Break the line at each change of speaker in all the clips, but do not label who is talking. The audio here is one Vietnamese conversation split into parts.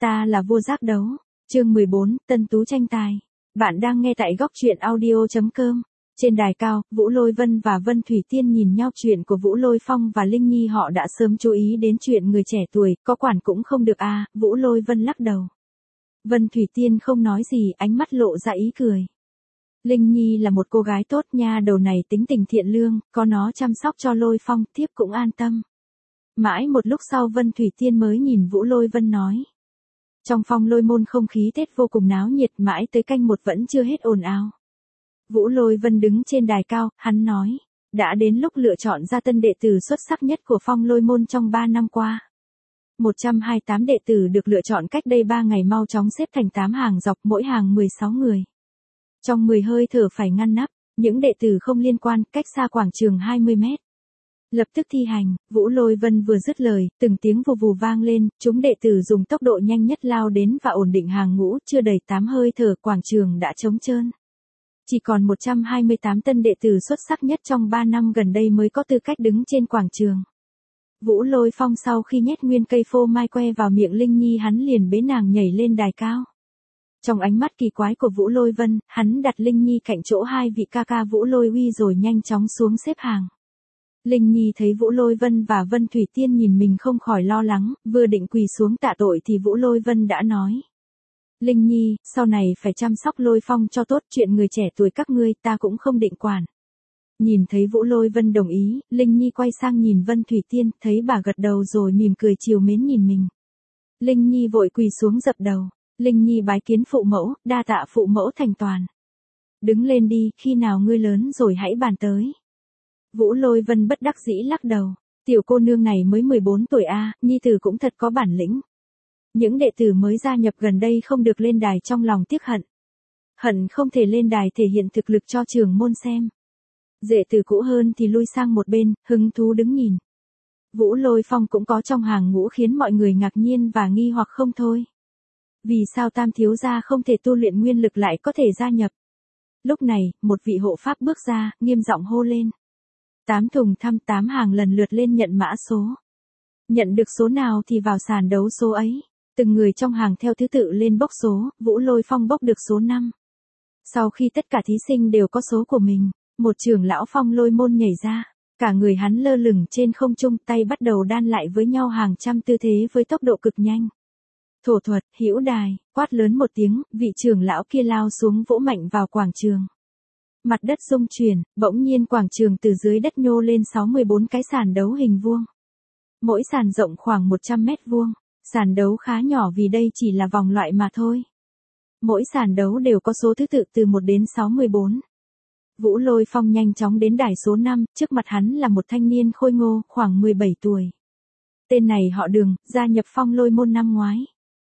Ta là vua giác đấu. Chương 14, Tân Tú tranh tài. Bạn đang nghe tại góc truyện audio.com. Trên đài cao, Vũ Lôi Vân và Vân Thủy Tiên nhìn nhau. Chuyện của Vũ Lôi Phong và Linh Nhi họ đã sớm chú ý đến chuyện người trẻ tuổi, có quản cũng không được à. Vũ Lôi Vân lắc đầu. Vân Thủy Tiên không nói gì, ánh mắt lộ ra ý cười. Linh Nhi là một cô gái tốt nha, đầu này tính tình thiện lương, có nó chăm sóc cho Lôi Phong, tiếp cũng an tâm. Mãi một lúc sau Vân Thủy Tiên mới nhìn Vũ Lôi Vân nói. Trong Phong Lôi môn không khí Tết vô cùng náo nhiệt, mãi tới canh một vẫn chưa hết ồn ào. Vũ Lôi Vân đứng trên đài cao, hắn nói, đã đến lúc lựa chọn ra tân đệ tử xuất sắc nhất của Phong Lôi môn trong 3 năm qua. 128 đệ tử được lựa chọn cách đây 3 ngày mau chóng xếp thành 8 hàng dọc, mỗi hàng 16 người. Trong 10 hơi thở phải ngăn nắp, những đệ tử không liên quan, cách xa quảng trường 20 mét. Lập tức thi hành, Vũ Lôi Vân vừa dứt lời, từng tiếng vù vù vang lên, chúng đệ tử dùng tốc độ nhanh nhất lao đến và ổn định hàng ngũ, chưa đầy 8 hơi thở quảng trường đã trống trơn. Chỉ còn 128 tân đệ tử xuất sắc nhất trong 3 năm gần đây mới có tư cách đứng trên quảng trường. Vũ Lôi Phong sau khi nhét nguyên cây phô mai que vào miệng Linh Nhi hắn liền bế nàng nhảy lên đài cao. Trong ánh mắt kỳ quái của Vũ Lôi Vân, hắn đặt Linh Nhi cạnh chỗ hai vị ca ca Vũ Lôi Uy rồi nhanh chóng xuống xếp hàng. Linh Nhi thấy Vũ Lôi Vân và Vân Thủy Tiên nhìn mình không khỏi lo lắng, vừa định quỳ xuống tạ tội thì Vũ Lôi Vân đã nói. Linh Nhi, sau này phải chăm sóc Lôi Phong cho tốt, chuyện người trẻ tuổi các ngươi ta cũng không định quản. Nhìn thấy Vũ Lôi Vân đồng ý, Linh Nhi quay sang nhìn Vân Thủy Tiên, thấy bà gật đầu rồi mỉm cười trìu mến nhìn mình. Linh Nhi vội quỳ xuống dập đầu. Linh Nhi bái kiến phụ mẫu, đa tạ phụ mẫu thành toàn. Đứng lên đi, khi nào ngươi lớn rồi hãy bàn tới. Vũ Lôi Vân bất đắc dĩ lắc đầu. Tiểu cô nương này mới 14 tuổi a, nhi tử cũng thật có bản lĩnh. Những đệ tử mới gia nhập gần đây không được lên đài trong lòng tiếc hận. Hận không thể lên đài thể hiện thực lực cho trưởng môn xem. Đệ tử cũ hơn thì lui sang một bên, hứng thú đứng nhìn. Vũ Lôi Phong cũng có trong hàng ngũ khiến mọi người ngạc nhiên và nghi hoặc không thôi. Vì sao Tam thiếu gia không thể tu luyện nguyên lực lại có thể gia nhập? Lúc này, một vị hộ pháp bước ra, nghiêm giọng hô lên. 8 thùng thăm 8 hàng lần lượt lên nhận mã số. Nhận được số nào thì vào sàn đấu số ấy. Từng người trong hàng theo thứ tự lên bốc số, Vũ Lôi Phong bốc được số 5. Sau khi tất cả thí sinh đều có số của mình, một trưởng lão Phong Lôi môn nhảy ra. Cả người hắn lơ lửng trên không trung, tay bắt đầu đan lại với nhau hàng trăm tư thế với tốc độ cực nhanh. Thổ thuật, hữu đài, quát lớn một tiếng, vị trưởng lão kia lao xuống vỗ mạnh vào quảng trường. Mặt đất rung chuyển, bỗng nhiên quảng trường từ dưới đất nhô lên 64 cái sàn đấu hình vuông. Mỗi sàn rộng khoảng 100 mét vuông. Sàn đấu khá nhỏ vì đây chỉ là vòng loại mà thôi. Mỗi sàn đấu đều có số thứ tự từ 1 đến 64. Vũ Lôi Phong nhanh chóng đến đài số 5, trước mặt hắn là một thanh niên khôi ngô, khoảng 17 tuổi. Tên này họ Đường, gia nhập Phong Lôi môn năm ngoái.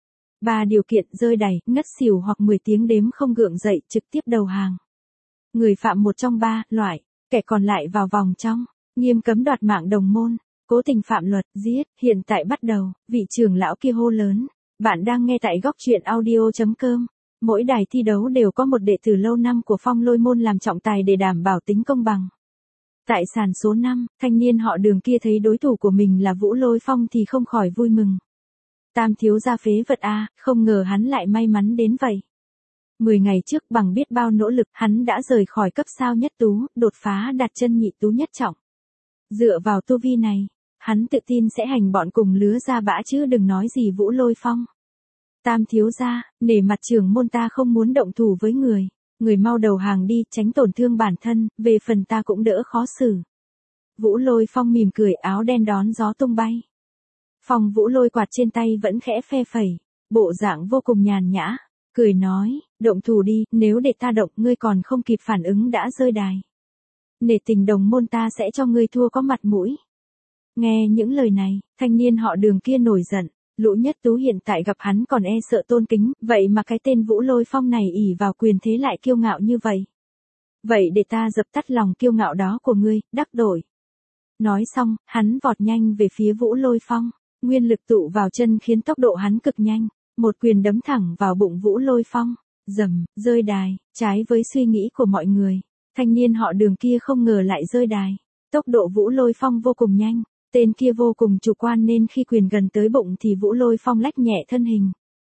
3 điều kiện: rơi đài, ngất xỉu hoặc 10 tiếng đếm không gượng dậy, trực tiếp đầu hàng. Người phạm một trong 3 loại, kẻ còn lại vào vòng trong, nghiêm cấm đoạt mạng đồng môn, cố tình phạm luật, giết. Hiện tại bắt đầu, vị trưởng lão kia hô lớn. Bạn đang nghe tại góc truyện audio.com. Mỗi đài thi đấu đều có một đệ tử lâu năm của Phong Lôi môn làm trọng tài để đảm bảo tính công bằng. Tại sàn số 5, thanh niên họ Đường kia thấy đối thủ của mình là Vũ Lôi Phong thì không khỏi vui mừng. Tam thiếu gia phế vật a, không ngờ hắn lại may mắn đến vậy. 10 ngày trước bằng biết bao nỗ lực hắn đã rời khỏi cấp sao nhất tú, đột phá đặt chân nhị tú nhất trọng. Dựa vào tu vi này, hắn tự tin sẽ hành bọn cùng lứa ra bã chứ đừng nói gì Vũ Lôi Phong. Tam thiếu gia, nể mặt trưởng môn ta không muốn động thủ với người. Người mau đầu hàng đi, tránh tổn thương bản thân, về phần ta cũng đỡ khó xử. Vũ Lôi Phong mỉm cười, áo đen đón gió tung bay. Phong Vũ Lôi quạt trên tay vẫn khẽ phe phẩy, bộ dạng vô cùng nhàn nhã, cười nói, động thủ đi, nếu để ta động ngươi còn không kịp phản ứng đã rơi đài. Nể tình đồng môn ta sẽ cho ngươi thua có mặt mũi. Nghe những lời này, thanh niên họ Đường kia nổi giận, Lũ Nhất Tú hiện tại gặp hắn còn e sợ tôn kính, vậy mà cái tên Vũ Lôi Phong này ỷ vào quyền thế lại kiêu ngạo như vậy. Vậy để ta dập tắt lòng kiêu ngạo đó của ngươi, đắc tội. Nói xong, hắn vọt nhanh về phía Vũ Lôi Phong, nguyên lực tụ vào chân khiến tốc độ hắn cực nhanh, một quyền đấm thẳng vào bụng Vũ Lôi Phong, rầm, rơi đài. Trái với suy nghĩ của mọi người, thanh niên họ Đường kia không ngờ lại rơi đài. Tốc độ Vũ Lôi Phong vô cùng nhanh, tên kia vô cùng chủ quan nên khi quyền gần tới bụng thì Vũ Lôi Phong lách nhẹ thân hình.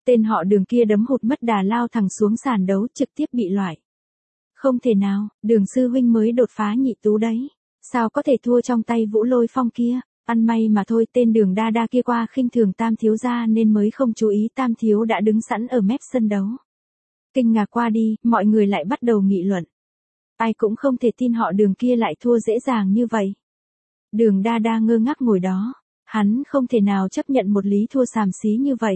Tên họ Đường kia đấm hụt mất đà lao thẳng xuống sàn đấu, trực tiếp bị loại. Không thể nào, Đường sư huynh mới đột phá nhị tú đấy. Sao có thể thua trong tay Vũ Lôi Phong kia? Ăn may mà thôi, tên Đường đa đa kia qua khinh thường Tam thiếu gia nên mới không chú ý Tam thiếu đã đứng sẵn ở mép sân đấu. Kinh ngạc qua đi, mọi người lại bắt đầu nghị luận. Ai cũng không thể tin họ Đường kia lại thua dễ dàng như vậy. Đường đa đa ngơ ngác ngồi đó, hắn không thể nào chấp nhận một lý thua xàm xí như vậy.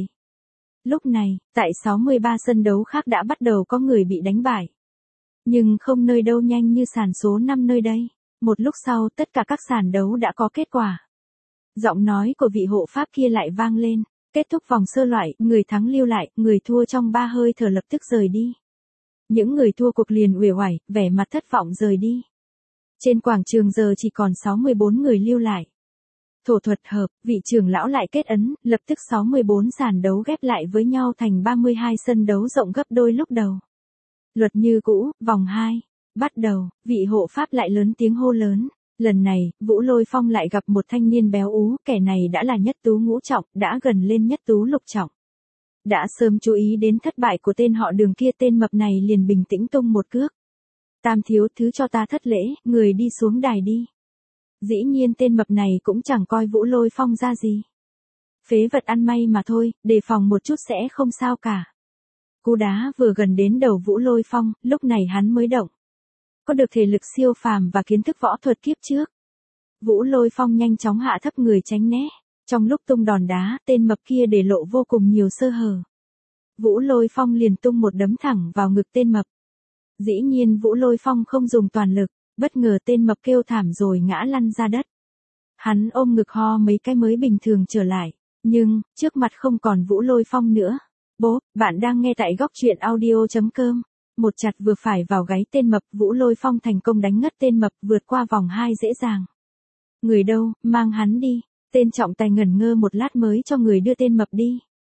Lúc này, tại 63 sân đấu khác đã bắt đầu có người bị đánh bại. Nhưng không nơi đâu nhanh như sàn số 5 nơi đây. Một lúc sau tất cả các sàn đấu đã có kết quả. Giọng nói của vị hộ pháp kia lại vang lên. Kết thúc vòng sơ loại, người thắng lưu lại, người thua trong 3 hơi thở lập tức rời đi. Những người thua cuộc liền uể oải, vẻ mặt thất vọng rời đi. Trên quảng trường giờ chỉ còn 64 người lưu lại. Thổ thuật hợp, vị trưởng lão lại kết ấn, lập tức 64 sàn đấu ghép lại với nhau thành 32 sân đấu rộng gấp đôi lúc đầu. Luật như cũ, vòng 2. Bắt đầu, vị hộ pháp lại lớn tiếng hô lớn. Lần này, Vũ Lôi Phong lại gặp một thanh niên béo ú, kẻ này đã là nhất tú ngũ trọng, đã gần lên nhất tú lục trọng. Đã sớm chú ý đến thất bại của tên họ Đường kia, tên mập này liền bình tĩnh tung một cước. Tam thiếu, thứ cho ta thất lễ, người đi xuống đài đi. Dĩ nhiên tên mập này cũng chẳng coi Vũ Lôi Phong ra gì. Phế vật ăn may mà thôi, đề phòng một chút sẽ không sao cả. Cú đá vừa gần đến đầu Vũ Lôi Phong, lúc này hắn mới động. Có được thể lực siêu phàm và kiến thức võ thuật kiếp trước. Vũ Lôi Phong nhanh chóng hạ thấp người tránh né. Trong lúc tung đòn đá, tên mập kia để lộ vô cùng nhiều sơ hở. Vũ Lôi Phong liền tung một đấm thẳng vào ngực tên mập. Dĩ nhiên Vũ Lôi Phong không dùng toàn lực, bất ngờ tên mập kêu thảm rồi ngã lăn ra đất. Hắn ôm ngực ho mấy cái mới bình thường trở lại, nhưng, trước mặt không còn Vũ Lôi Phong nữa. Bố, bạn đang nghe tại góc truyện audio.com. Một chặt vừa phải vào gáy tên mập, Vũ Lôi Phong thành công đánh ngất tên mập, vượt qua vòng 2 dễ dàng. Người đâu, mang hắn đi. Tên trọng tài ngẩn ngơ một lát mới cho người đưa tên mập đi.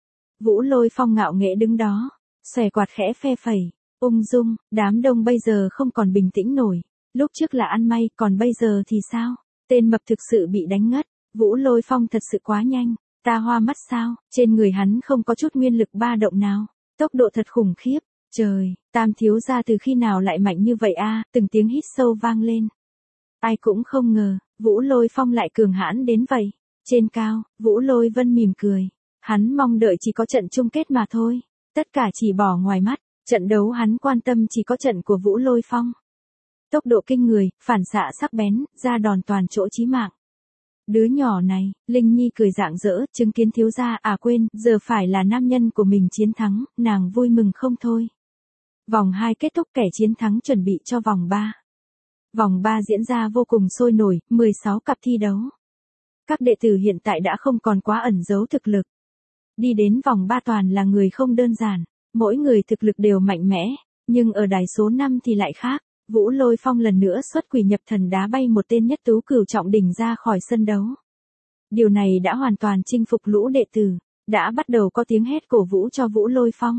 Vũ Lôi Phong ngạo nghễ đứng đó, xòe quạt khẽ phe phẩy, ung dung, đám đông bây giờ không còn bình tĩnh nổi. Lúc trước là ăn may, còn bây giờ thì sao? Tên mập thực sự bị đánh ngất, Vũ Lôi Phong thật sự quá nhanh, ta hoa mắt sao? Trên người hắn không có chút nguyên lực ba động nào, tốc độ thật khủng khiếp. Trời, Tam thiếu gia từ khi nào lại mạnh như vậy a? Từng tiếng hít sâu vang lên. Ai cũng không ngờ, Vũ Lôi Phong lại cường hãn đến vậy. Trên cao, Vũ Lôi Vân mỉm cười. Hắn mong đợi chỉ có trận chung kết mà thôi. Tất cả chỉ bỏ ngoài mắt, trận đấu hắn quan tâm chỉ có trận của Vũ Lôi Phong. Tốc độ kinh người, phản xạ sắc bén, ra đòn toàn chỗ chí mạng. Đứa nhỏ này, Linh Nhi cười rạng rỡ, chứng kiến thiếu gia, quên, giờ phải là nam nhân của mình chiến thắng, nàng vui mừng không thôi. Vòng 2 kết thúc, kẻ chiến thắng chuẩn bị cho vòng 3. Vòng 3 diễn ra vô cùng sôi nổi, 16 cặp thi đấu. Các đệ tử hiện tại đã không còn quá ẩn giấu thực lực. Đi đến vòng 3 toàn là người không đơn giản, mỗi người thực lực đều mạnh mẽ, nhưng ở đài số 5 thì lại khác. Vũ Lôi Phong lần nữa xuất quỷ nhập thần đá bay một tên nhất tú cửu trọng đỉnh ra khỏi sân đấu. Điều này đã hoàn toàn chinh phục lũ đệ tử, đã bắt đầu có tiếng hét cổ vũ cho Vũ Lôi Phong.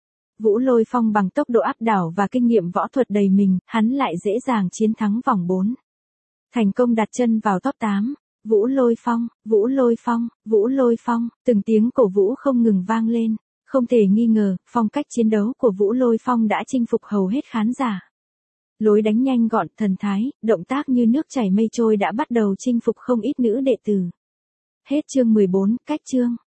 Vũ Lôi Phong bằng tốc độ áp đảo và kinh nghiệm võ thuật đầy mình, hắn lại dễ dàng chiến thắng vòng 4. Thành công đặt chân vào top 8. Vũ Lôi Phong, Vũ Lôi Phong, Vũ Lôi Phong, từng tiếng cổ vũ không ngừng vang lên. Không thể nghi ngờ, phong cách chiến đấu của Vũ Lôi Phong đã chinh phục hầu hết khán giả. Lối đánh nhanh gọn, thần thái, động tác như nước chảy mây trôi đã bắt đầu chinh phục không ít nữ đệ tử. Hết chương 14, cách chương.